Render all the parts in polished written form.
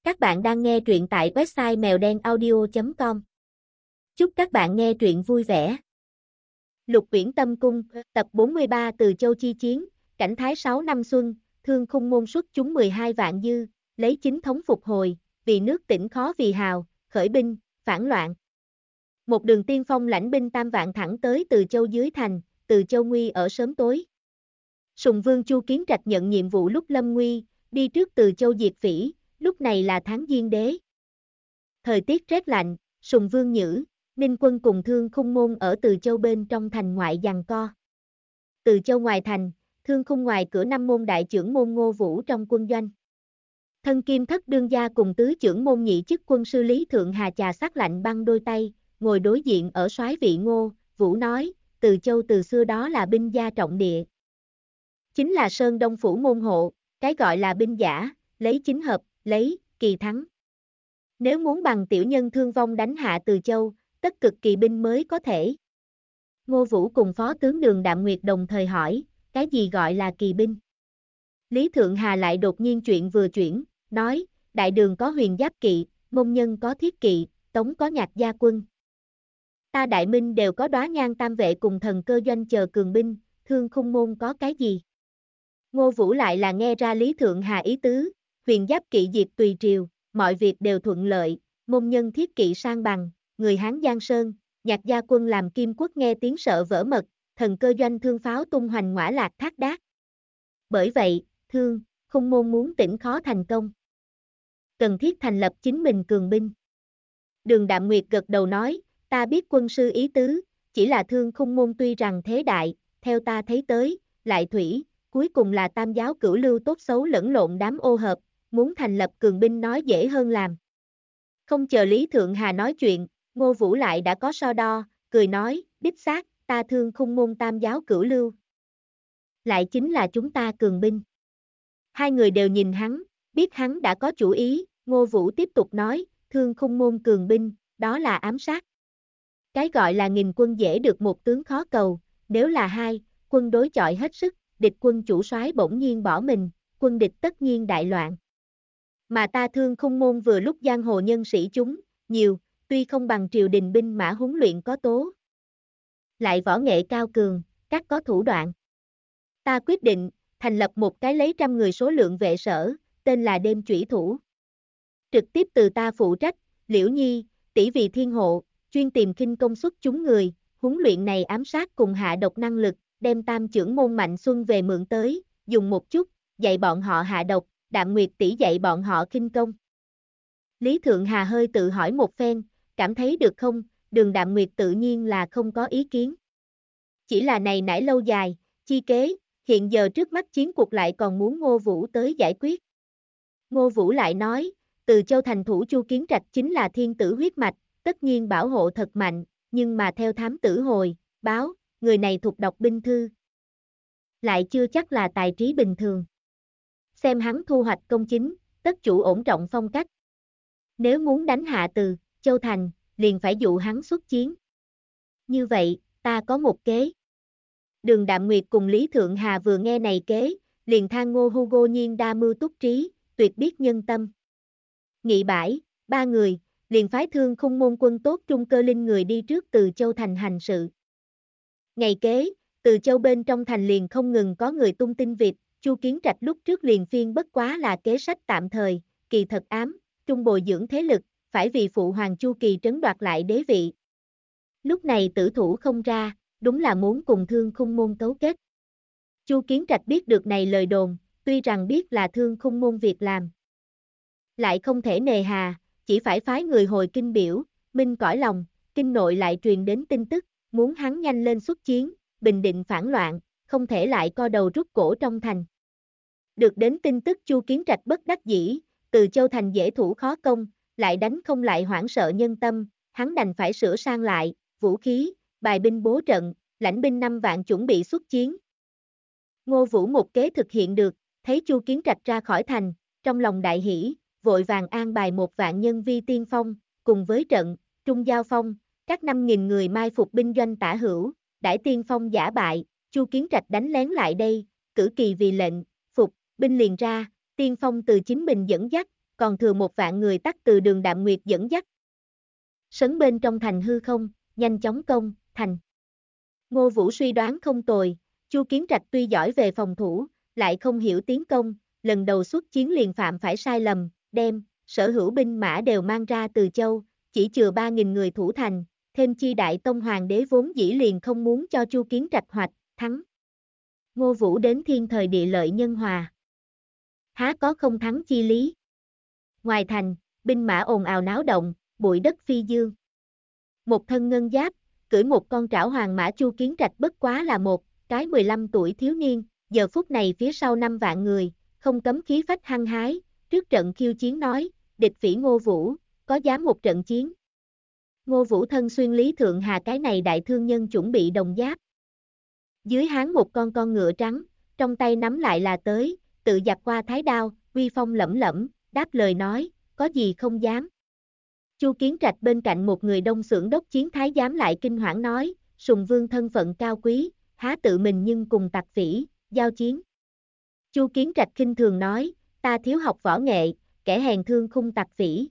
Các bạn đang nghe truyện tại website mèo đen audio.com. Chúc các bạn nghe truyện vui vẻ. Lục Uyển Tâm Cung, tập 43 Từ Châu chi chiến, cảnh thái 6 năm xuân, Thương Khung môn xuất chúng 12 vạn dư, lấy chính thống phục hồi, vì nước tỉnh khó vì hào, khởi binh, phản loạn. Một đường tiên phong lãnh binh tam vạn thẳng tới Từ Châu dưới thành, Từ Châu nguy ở sớm tối. Sùng Vương Chu Kiến Trạch nhận nhiệm vụ lúc lâm nguy, đi trước Từ Châu diệt phỉ. Lúc này là tháng Giêng đế. Thời tiết rét lạnh, Sùng Vương Nhữ, Ninh Quân cùng Thương Khung môn ở Từ Châu bên trong thành ngoại giằng co. Từ Châu ngoài thành, Thương Khung ngoài cửa năm môn đại trưởng môn Ngô Vũ trong quân doanh. Thân Kim Thất đương gia cùng tứ trưởng môn nhị chức quân sư Lý Thượng Hà trà sát lạnh băng đôi tay, ngồi đối diện ở soái vị Ngô. Vũ nói, Từ Châu từ xưa đó là binh gia trọng địa. Chính là Sơn Đông phủ môn hộ, cái gọi là binh giả, lấy chính hợp, lấy, kỳ thắng. Nếu muốn bằng tiểu nhân thương vong đánh hạ Từ Châu, tất cực kỳ binh mới có thể. Ngô Vũ cùng Phó tướng Đường Đạm Nguyệt đồng thời hỏi, cái gì gọi là kỳ binh? Lý Thượng Hà lại đột nhiên chuyện vừa chuyển, nói, Đại Đường có Huyền Giáp kỵ, Mông Nhân có Thiết kỵ, Tống có Nhạc gia quân. Ta Đại Minh đều có Đóa Nhan Tam vệ cùng Thần Cơ doanh chờ cường binh, Thương Khung môn có cái gì? Ngô Vũ lại là nghe ra Lý Thượng Hà ý tứ. Huyền Giáp kỵ diệt tùy triều, mọi việc đều thuận lợi, Môn Nhân Thiết kỵ sang bằng, người Hán Giang Sơn, Nhạc gia quân làm Kim Quốc nghe tiếng sợ vỡ mật, Thần Cơ doanh thương pháo tung hoành ngõa lạc thác đác. Bởi vậy, Thương, Khung môn muốn tỉnh khó thành công. Cần thiết thành lập chính mình cường binh. Đường Đạm Nguyệt gật đầu nói, ta biết quân sư ý tứ, chỉ là Thương Khung môn tuy rằng thế đại, theo ta thấy tới, lại thủy, cuối cùng là tam giáo cửu lưu tốt xấu lẫn lộn đám ô hợp, muốn thành lập cường binh nói dễ hơn làm. Không chờ Lý Thượng Hà nói chuyện, Ngô Vũ lại đã có so đo, cười nói, đích xác, ta Thương Khung môn tam giáo cửu lưu. Lại chính là chúng ta cường binh. Hai người đều nhìn hắn, biết hắn đã có chủ ý, Ngô Vũ tiếp tục nói, Thương Khung môn cường binh, đó là ám sát. Cái gọi là nghìn quân dễ được một tướng khó cầu, nếu là hai, quân đối chọi hết sức, địch quân chủ soái bỗng nhiên bỏ mình, quân địch tất nhiên đại loạn. Mà ta Thương Khung môn vừa lúc giang hồ nhân sĩ chúng, nhiều, tuy không bằng triều đình binh mã huấn luyện có tố. Lại võ nghệ cao cường, các có thủ đoạn. Ta quyết định, thành lập một cái lấy 100 người số lượng vệ sở, tên là Đêm Chủy Thủ. Trực tiếp từ ta phụ trách, Liễu Nhi, tỷ vì thiên hộ, chuyên tìm khinh công suất chúng người, huấn luyện này ám sát cùng hạ độc năng lực, đem tam trưởng môn Mạnh Xuân về mượn tới, dùng một chút, dạy bọn họ hạ độc, Đạm Nguyệt tỷ dạy bọn họ khinh công. Lý Thượng Hà hơi tự hỏi một phen, cảm thấy được không, Đường Đạm Nguyệt tự nhiên là không có ý kiến. Chỉ là này nãy lâu dài, chi kế, hiện giờ trước mắt chiến cuộc lại còn muốn Ngô Vũ tới giải quyết. Ngô Vũ lại nói, Từ Châu thành thủ Chu Kiến Trạch chính là thiên tử huyết mạch, tất nhiên bảo hộ thật mạnh, nhưng mà theo thám tử hồi, báo, người này thuộc đọc binh thư. Lại chưa chắc là tài trí bình thường. Xem hắn thu hoạch công chính, tất chủ ổn trọng phong cách. Nếu muốn đánh hạ Từ Châu thành, liền phải dụ hắn xuất chiến. Như vậy, ta có một kế. Đường Đạm Nguyệt cùng Lý Thượng Hà vừa nghe này kế, liền than Ngô Hugo nhiên đa mưu túc trí, tuyệt biết nhân tâm. Nghị bãi, ba người, liền phái Thương Khung môn quân tốt Trung Cơ Linh người đi trước Từ Châu thành hành sự. Ngày kế, Từ Châu bên trong thành liền không ngừng có người tung tin vịt, Chu Kiến Trạch lúc trước liền phiên bất quá là kế sách tạm thời, kỳ thật ám, trung bồi dưỡng thế lực, phải vì phụ hoàng Chu Kỳ trấn đoạt lại đế vị. Lúc này tử thủ không ra, đúng là muốn cùng Thương Khung môn cấu kết. Chu Kiến Trạch biết được này lời đồn, tuy rằng biết là Thương Khung môn việc làm. Lại không thể nề hà, chỉ phải phái người hồi kinh biểu, minh cõi lòng, kinh nội lại truyền đến tin tức, muốn hắn nhanh lên xuất chiến, bình định phản loạn, không thể lại co đầu rút cổ trong thành. Được đến tin tức Chu Kiến Trạch bất đắc dĩ, Từ Châu thành dễ thủ khó công, lại đánh không lại hoảng sợ nhân tâm, hắn đành phải sửa sang lại, vũ khí, bài binh bố trận, lãnh binh 5 vạn chuẩn bị xuất chiến. Ngô Vũ một kế thực hiện được, thấy Chu Kiến Trạch ra khỏi thành, trong lòng đại hỷ, vội vàng an bài 1 vạn nhân vi tiên phong, cùng với trận, trung giao phong, các 5.000 người mai phục binh doanh tả hữu, đãi tiên phong giả bại, Chu Kiến Trạch đánh lén lại đây, cử kỳ vì lệnh, phục, binh liền ra, tiên phong từ chính mình dẫn dắt, còn thừa 1 vạn người tắc từ Đường Đạm Nguyệt dẫn dắt. Sấn bên trong thành hư không, nhanh chóng công, thành. Ngô Vũ suy đoán không tồi, Chu Kiến Trạch tuy giỏi về phòng thủ, lại không hiểu tiến công, lần đầu xuất chiến liền phạm phải sai lầm, đem sở hữu binh mã đều mang ra từ châu, chỉ chừa 3.000 người thủ thành, thêm chi Đại Tông Hoàng đế vốn dĩ liền không muốn cho Chu Kiến Trạch hoạch thắng. Ngô Vũ đến thiên thời địa lợi nhân hòa, há có không thắng chi lý. Ngoài thành, binh mã ồn ào náo động, bụi đất phi dương. Một thân ngân giáp, cưỡi một con trảo hoàng mã Chu Kiến Trạch bất quá là một cái 15 tuổi thiếu niên, giờ phút này phía sau 5 vạn người, không cấm khí phách hăng hái, trước trận khiêu chiến nói, địch phỉ Ngô Vũ, có dám một trận chiến. Ngô Vũ thân xuyên Lý Thượng Hà cái này đại thương nhân chuẩn bị đồng giáp. Dưới háng một con ngựa trắng, trong tay nắm lại là tới, tự giặt qua thái đao, uy phong lẫm lẫm, đáp lời nói, có gì không dám. Chu Kiến Trạch bên cạnh một người đông xưởng đốc chiến thái giám lại kinh hoảng nói, Sùng Vương thân phận cao quý, há tự mình nhưng cùng tặc phỉ, giao chiến. Chu Kiến Trạch khinh thường nói, ta thiếu học võ nghệ, kẻ hèn thương khung tặc phỉ.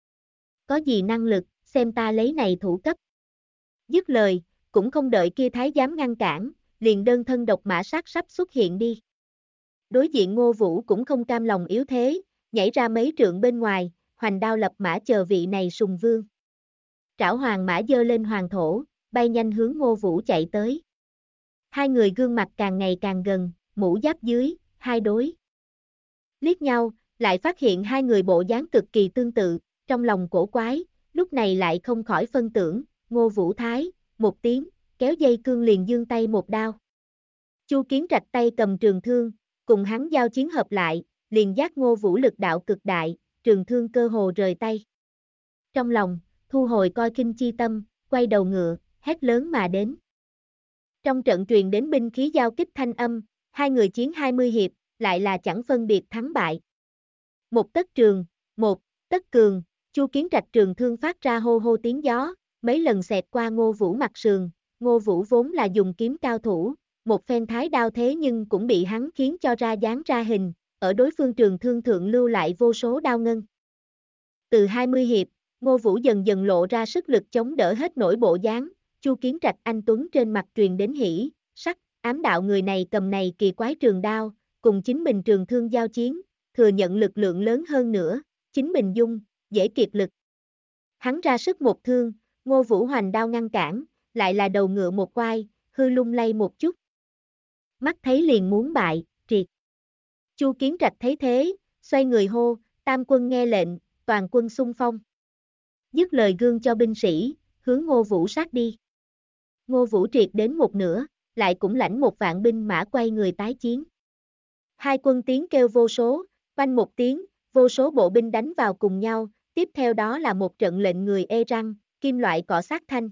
Có gì năng lực, xem ta lấy này thủ cấp. Dứt lời, cũng không đợi kia thái giám ngăn cản, liền đơn thân độc mã sát sắp xuất hiện đi. Đối diện Ngô Vũ cũng không cam lòng yếu thế, nhảy ra mấy trượng bên ngoài, hoành đao lập mã chờ vị này Sùng Vương. Trảo hoàng mã dơ lên hoàng thổ, bay nhanh hướng Ngô Vũ chạy tới. Hai người gương mặt càng ngày càng gần, mũ giáp dưới, hai đối. Liếc nhau, lại phát hiện hai người bộ dáng cực kỳ tương tự, trong lòng cổ quái, lúc này lại không khỏi phân tưởng, Ngô Vũ thái, một tiếng, kéo dây cương liền giương tay một đao. Chu Kiến Trạch tay cầm trường thương, cùng hắn giao chiến hợp lại, liền giác Ngô Vũ lực đạo cực đại, trường thương cơ hồ rời tay. Trong lòng, thu hồi coi kinh chi tâm, quay đầu ngựa, hét lớn mà đến. Trong trận truyền đến binh khí giao kích thanh âm, hai người chiến 20 hiệp, lại là chẳng phân biệt thắng bại. Một tấc trường, một tấc cường, Chu Kiến Trạch trường thương phát ra hô hô tiếng gió, mấy lần xẹt qua Ngô Vũ mặt sườn, Ngô Vũ vốn là dùng kiếm cao thủ, một phen thái đao thế nhưng cũng bị hắn khiến cho ra dáng ra hình, ở đối phương trường thương thượng lưu lại vô số đao ngân. Từ 20 hiệp, Ngô Vũ dần dần lộ ra sức lực chống đỡ hết nổi bộ dáng, Chu Kiến Trạch anh tuấn trên mặt truyền đến hỉ, sắc, ám đạo người này cầm này kỳ quái trường đao, cùng chính mình trường thương giao chiến, thừa nhận lực lượng lớn hơn nữa, chính mình dung, dễ kiệt lực. Hắn ra sức một thương, Ngô Vũ hoành đao ngăn cản, lại là đầu ngựa một quai, hư lung lay một chút. Mắt thấy liền muốn bại, triệt. Chu Kiến Trạch thấy thế, xoay người hô, tam quân nghe lệnh, toàn quân xung phong. Dứt lời gương cho binh sĩ, hướng Ngô Vũ sát đi. Ngô Vũ triệt đến một nửa, lại cũng lãnh 1 vạn binh mã quay người tái chiến. Hai quân tiếng kêu vô số, oanh một tiếng, vô số bộ binh đánh vào cùng nhau, tiếp theo đó là một trận lệnh người ê răng, kim loại cọ sát thanh.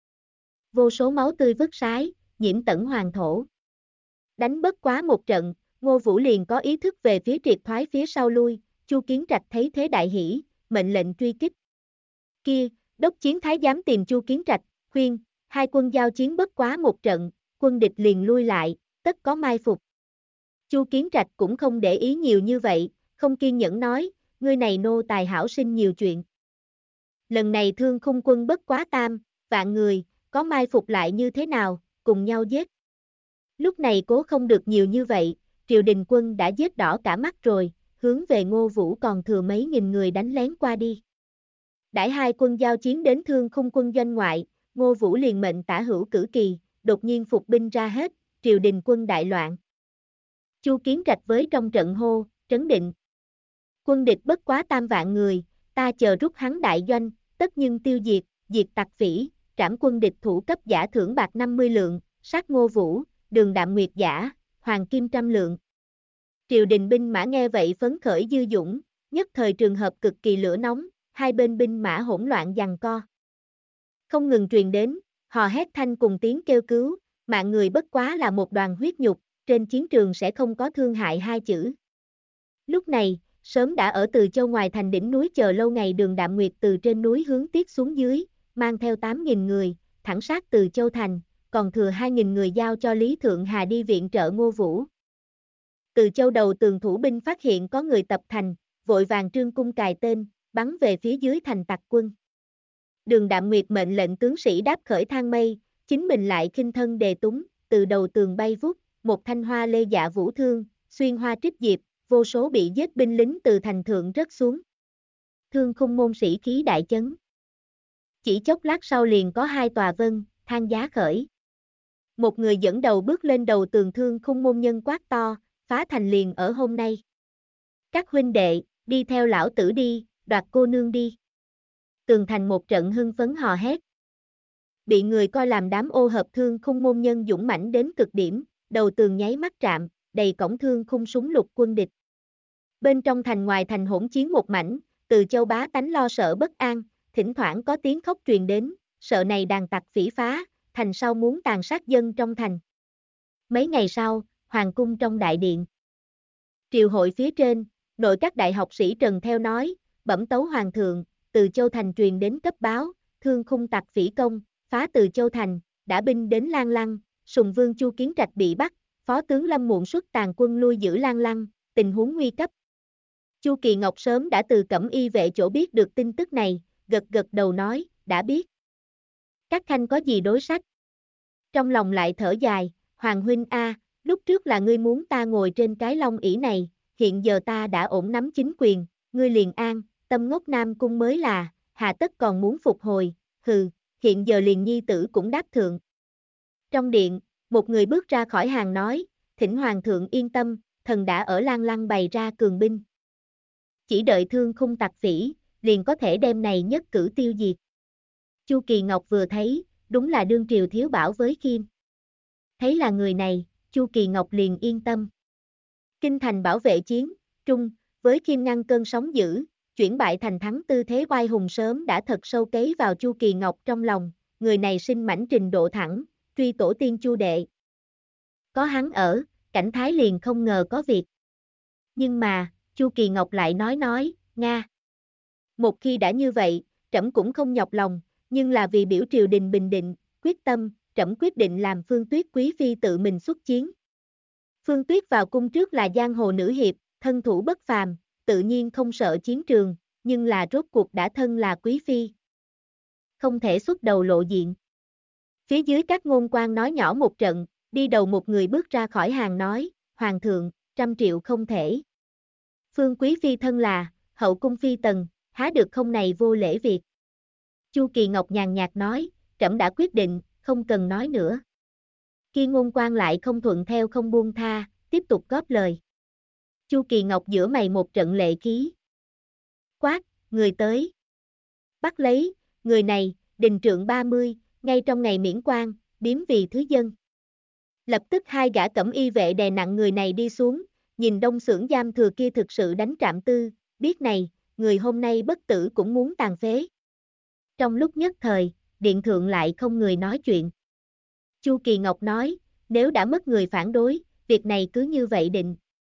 Vô số máu tươi vứt sái, nhiễm tẩn hoàng thổ. Đánh bất quá một trận, Ngô Vũ liền có ý thức về phía triệt thoái phía sau lui, Chu Kiến Trạch thấy thế đại hỉ, mệnh lệnh truy kích. Kia, đốc chiến thái giám tìm Chu Kiến Trạch, khuyên, hai quân giao chiến bất quá một trận, quân địch liền lui lại, tất có mai phục. Chu Kiến Trạch cũng không để ý nhiều như vậy, không kiên nhẫn nói, ngươi này nô tài hảo sinh nhiều chuyện. Lần này thương khung quân bất quá 3 vạn người, có mai phục lại như thế nào, cùng nhau giết. Lúc này cố không được nhiều như vậy, triều đình quân đã giết đỏ cả mắt rồi, hướng về Ngô Vũ còn thừa mấy nghìn người đánh lén qua đi. Đãi hai quân giao chiến đến thương khung quân doanh ngoại, Ngô Vũ liền mệnh tả hữu cử kỳ, đột nhiên phục binh ra hết, triều đình quân đại loạn. Chu Kiến Trạch với trong trận hô, trấn định. Quân địch bất quá 3 vạn người, ta chờ rút hắn đại doanh, tất nhưng tiêu diệt, diệt tặc phỉ, trảm quân địch thủ cấp giả thưởng bạc 50 lượng, sát Ngô Vũ, Đường Đạm Nguyệt giả, hoàng kim 100 lượng. Triều đình binh mã nghe vậy phấn khởi dư dũng, nhất thời trường hợp cực kỳ lửa nóng, hai bên binh mã hỗn loạn giằng co. Không ngừng truyền đến, hò hét thanh cùng tiếng kêu cứu, mạng người bất quá là một đoàn huyết nhục, trên chiến trường sẽ không có thương hại hai chữ. Lúc này, sớm đã ở Từ Châu ngoài thành đỉnh núi chờ lâu ngày Đường Đạm Nguyệt từ trên núi hướng tiếp xuống dưới, mang theo 8.000 người, thẳng sát Từ Châu thành, còn thừa 2.000 người giao cho Lý Thượng Hà đi viện trợ Ngô Vũ. Từ Châu đầu tường thủ binh phát hiện có người tập thành, vội vàng trương cung cài tên, bắn về phía dưới thành tặc quân. Đường Đạm Nguyệt mệnh lệnh tướng sĩ đáp khởi thang mây, chính mình lại khinh thân đề túng, từ đầu tường bay vút, một thanh hoa lê dạ vũ thương, xuyên hoa trích diệp, vô số bị giết binh lính từ thành thượng rớt xuống. Thương khung môn sĩ khí đại chấn. Chỉ chốc lát sau liền có hai tòa vân, thang giá khởi. Một người dẫn đầu bước lên đầu tường thương khung môn nhân quát to, phá thành liền ở hôm nay. Các huynh đệ, đi theo lão tử đi, đoạt cô nương đi. Tường thành một trận hưng phấn hò hét. Bị người coi làm đám ô hợp thương khung môn nhân dũng mãnh đến cực điểm, đầu tường nháy mắt trạm, đầy cổng thương khung súng lục quân địch. Bên trong thành ngoài thành hỗn chiến một mảnh, Từ Châu bá tánh lo sợ bất an, thỉnh thoảng có tiếng khóc truyền đến, sợ này đàn tặc phỉ phá, thành sau muốn tàn sát dân trong thành. Mấy ngày sau, hoàng cung trong đại điện. Triều hội phía trên, nội các đại học sĩ Trần theo nói, bẩm tấu hoàng thượng, Từ Châu thành truyền đến cấp báo, thương khung tặc phỉ công, phá Từ Châu thành, đã binh đến Lan Lăng, Sùng Vương Chu Kiến Trạch bị bắt, Phó tướng Lâm Muộn xuất tàn quân lui giữ Lan Lăng, tình huống nguy cấp. Chu Kỳ Ngọc sớm đã từ Cẩm Y vệ chỗ biết được tin tức này, gật gật đầu nói, đã biết. Các khanh có gì đối sách? Trong lòng lại thở dài, Hoàng huynh a, lúc trước là ngươi muốn ta ngồi trên cái long ỷ này, hiện giờ ta đã ổn nắm chính quyền, ngươi liền an, tâm ngốc Nam cung mới là, hà tất còn muốn phục hồi, hừ, hiện giờ liền nhi tử cũng đáp thượng. Trong điện, một người bước ra khỏi hàng nói, thỉnh hoàng thượng yên tâm, thần đã ở Lan Lăng bày ra cường binh. Chỉ đợi thương khung tặc phỉ, liền có thể đem này nhất cử tiêu diệt. Chu Kỳ Ngọc vừa thấy, đúng là đương triều thiếu bảo với Kim. Thấy là người này, Chu Kỳ Ngọc liền yên tâm. Kinh thành bảo vệ chiến, trung, với Kim ngăn cơn sóng dữ, chuyển bại thành thắng tư thế oai hùng sớm đã thật sâu cấy vào Chu Kỳ Ngọc trong lòng, người này sinh mãnh trình độ thẳng, truy tổ tiên Chu đệ. Có hắn ở, cảnh thái liền không ngờ có việc. Nhưng mà, Chu Kỳ Ngọc lại nói, Nga. Một khi đã như vậy, trẫm cũng không nhọc lòng, nhưng là vì biểu triều đình bình định, quyết tâm, trẫm quyết định làm Phương Tuyết quý phi tự mình xuất chiến. Phương Tuyết vào cung trước là giang hồ nữ hiệp, thân thủ bất phàm, tự nhiên không sợ chiến trường, nhưng là rốt cuộc đã thân là quý phi. Không thể xuất đầu lộ diện. Phía dưới các ngôn quan nói nhỏ một trận, đi đầu một người bước ra khỏi hàng nói, Hoàng thượng, 100 triệu không thể. Phương quý phi thân là, hậu cung phi tần, há được không này vô lễ việc. Chu Kỳ Ngọc nhàn nhạt nói, trẫm đã quyết định, không cần nói nữa. Kia ngôn quan lại không thuận theo không buông tha, tiếp tục góp lời. Chu Kỳ Ngọc giữa mày một trận lệ khí. Quát, người tới. Bắt lấy, người này, đình trượng 30, ngay trong ngày miễn quan, biếm vì thứ dân. Lập tức hai gã cẩm y vệ đè nặng người này đi xuống, nhìn đông xưởng giam thừa kia thực sự đánh Trạm Tư, biết này, người hôm nay bất tử cũng muốn tàn phế. Trong lúc nhất thời, điện thượng lại không người nói chuyện. Chu Kỳ Ngọc nói, nếu đã mất người phản đối, việc này cứ như vậy định.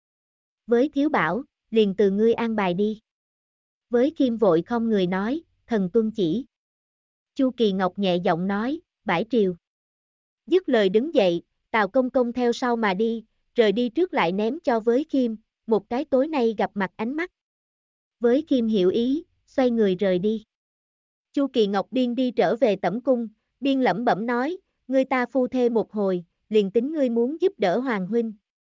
Với Thiếu Bảo, liền từ ngươi an bài đi. Với Kim vội không người nói, thần tuân chỉ. Chu Kỳ Ngọc nhẹ giọng nói, bãi triều. Dứt lời đứng dậy, Tào Công Công theo sau mà đi, rời đi trước lại ném cho với Kim, một cái tối nay gặp mặt ánh mắt. Với Kim hiểu ý, xoay người rời đi. Chu Kỳ Ngọc biên đi trở về tẩm cung, biên lẩm bẩm nói, ngươi ta phu thê một hồi, liền tính ngươi muốn giúp đỡ Hoàng huynh.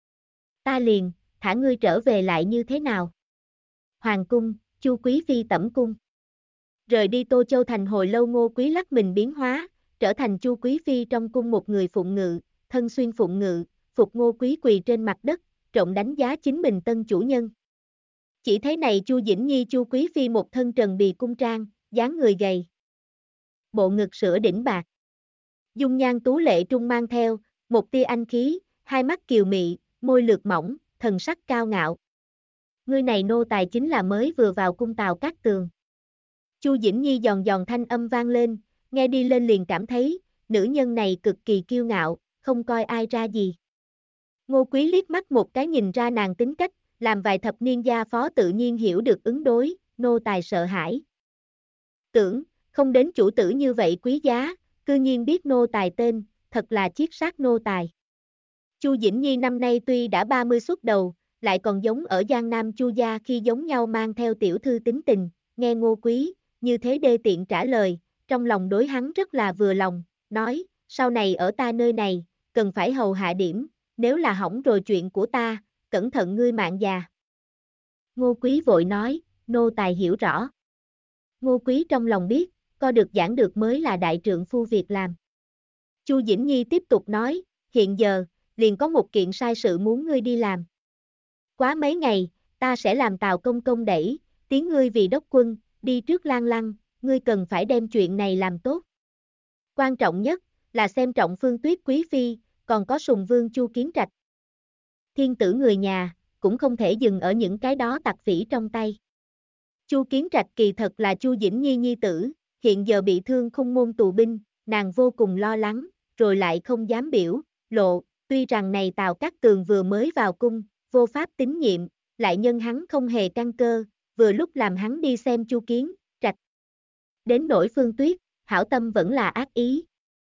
Ta liền, thả ngươi trở về lại như thế nào? Hoàng cung, Chu quý phi tẩm cung. Rời đi Tô Châu thành hồi lâu Ngô Quý lắc mình biến hóa, trở thành Chu quý phi trong cung một người phụng ngự, thân xuyên phụng ngự, phục Ngô Quý quỳ trên mặt đất, trộm đánh giá chính mình tân chủ nhân. Chỉ thấy này Chu Dĩnh Nhi Chu quý phi một thân trần bì cung trang, dáng người gầy. Bộ ngực sữa đỉnh bạc. Dung nhan tú lệ trung mang theo, một tia anh khí, hai mắt kiều mị, môi lược mỏng, thần sắc cao ngạo. Ngươi này nô tài chính là mới vừa vào cung Tào Cát Tường. Chu Dĩnh Nhi giòn giòn thanh âm vang lên, nghe đi lên liền cảm thấy, nữ nhân này cực kỳ kiêu ngạo, không coi ai ra gì. Ngô Quý liếc mắt một cái nhìn ra nàng tính cách, làm vài thập niên gia phó tự nhiên hiểu được ứng đối, nô tài sợ hãi. Tưởng, không đến chủ tử như vậy quý giá, cư nhiên biết nô tài tên, thật là chiết sát nô tài. Chu Dĩnh Nhi năm nay tuy đã 30 xuất đầu, lại còn giống ở Giang Nam Chu gia khi giống nhau mang theo tiểu thư tính tình, nghe Ngô Quý, như thế đê tiện trả lời, trong lòng đối hắn rất là vừa lòng, nói, sau này ở ta nơi này, cần phải hầu hạ điểm, nếu là hỏng rồi chuyện của ta, cẩn thận ngươi mạng già. Ngô Quý vội nói, nô tài hiểu rõ. Ngô Quý trong lòng biết, co được giảng được mới là đại trượng phu việc làm. Chu Dĩnh Nhi tiếp tục nói, hiện giờ, liền có một kiện sai sự muốn ngươi đi làm. Quá mấy ngày, ta sẽ làm Tào Công Công đẩy, tiến ngươi vì đốc quân, đi trước Lan Lăng, ngươi cần phải đem chuyện này làm tốt. Quan trọng nhất, là xem trọng Phương Tuyết Quý Phi, còn có Sùng Vương Chu Kiến Trạch. Thiên tử người nhà, cũng không thể dừng ở những cái đó tặc phỉ trong tay. Chu Kiến Trạch kỳ thật là Chu Dĩnh Nhi nhi tử, hiện giờ bị thương khung môn tù binh, nàng vô cùng lo lắng, rồi lại không dám biểu, lộ, tuy rằng này Tào Cát Tường vừa mới vào cung, vô pháp tín nhiệm, lại nhân hắn không hề căn cơ, vừa lúc làm hắn đi xem Chu Kiến Trạch. Đến nỗi Phương Tuyết, hảo tâm vẫn là ác ý.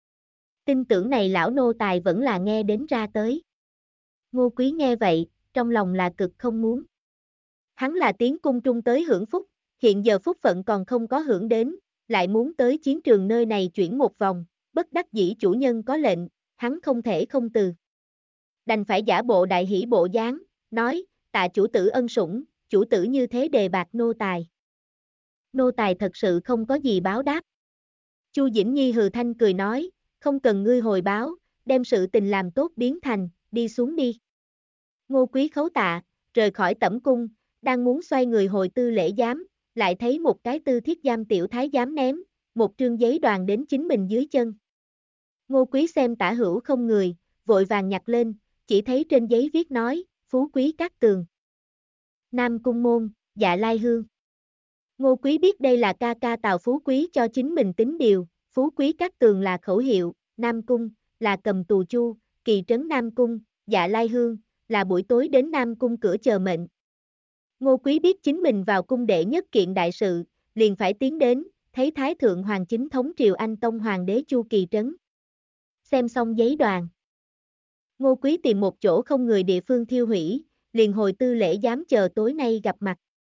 Tin tưởng này lão nô tài vẫn là nghe đến ra tới. Ngô Quý nghe vậy, trong lòng là cực không muốn. Hắn là tiến cung trung tới hưởng phúc, hiện giờ phúc phận còn không có hưởng đến, lại muốn tới chiến trường nơi này chuyển một vòng, bất đắc dĩ chủ nhân có lệnh, hắn không thể không từ. Đành phải giả bộ đại hỷ bộ dáng, nói, tạ chủ tử ân sủng, chủ tử như thế đề bạc nô tài. Nô tài thật sự không có gì báo đáp. Chu Dĩnh Nhi hừ thanh cười nói, không cần ngươi hồi báo, đem sự tình làm tốt biến thành, đi xuống đi. Ngô Quý khấu tạ, rời khỏi tẩm cung, đang muốn xoay người hồi tư lễ giám, lại thấy một cái tư thiết giam tiểu thái giám ném, một trương giấy đoàn đến chính mình dưới chân. Ngô Quý xem tả hữu không người, vội vàng nhặt lên, chỉ thấy trên giấy viết nói, Phú Quý Cát Tường. Nam Cung Môn, Dạ Lai Hương. Ngô Quý biết đây là ca ca Tào Phú Quý cho chính mình tính điều, Phú Quý Cát Tường là khẩu hiệu, Nam Cung, là cầm tù chu, kỳ trấn Nam Cung, Dạ Lai Hương, là buổi tối đến Nam Cung cửa chờ mệnh. Ngô Quý biết chính mình vào cung đệ nhất kiện đại sự, liền phải tiến đến, thấy Thái Thượng Hoàng chính thống triều Anh Tông Hoàng đế Chu Kỳ Trấn. Xem xong giấy đoàn. Ngô Quý tìm một chỗ không người địa phương thiêu hủy, liền hồi tư lễ giám chờ tối nay gặp mặt.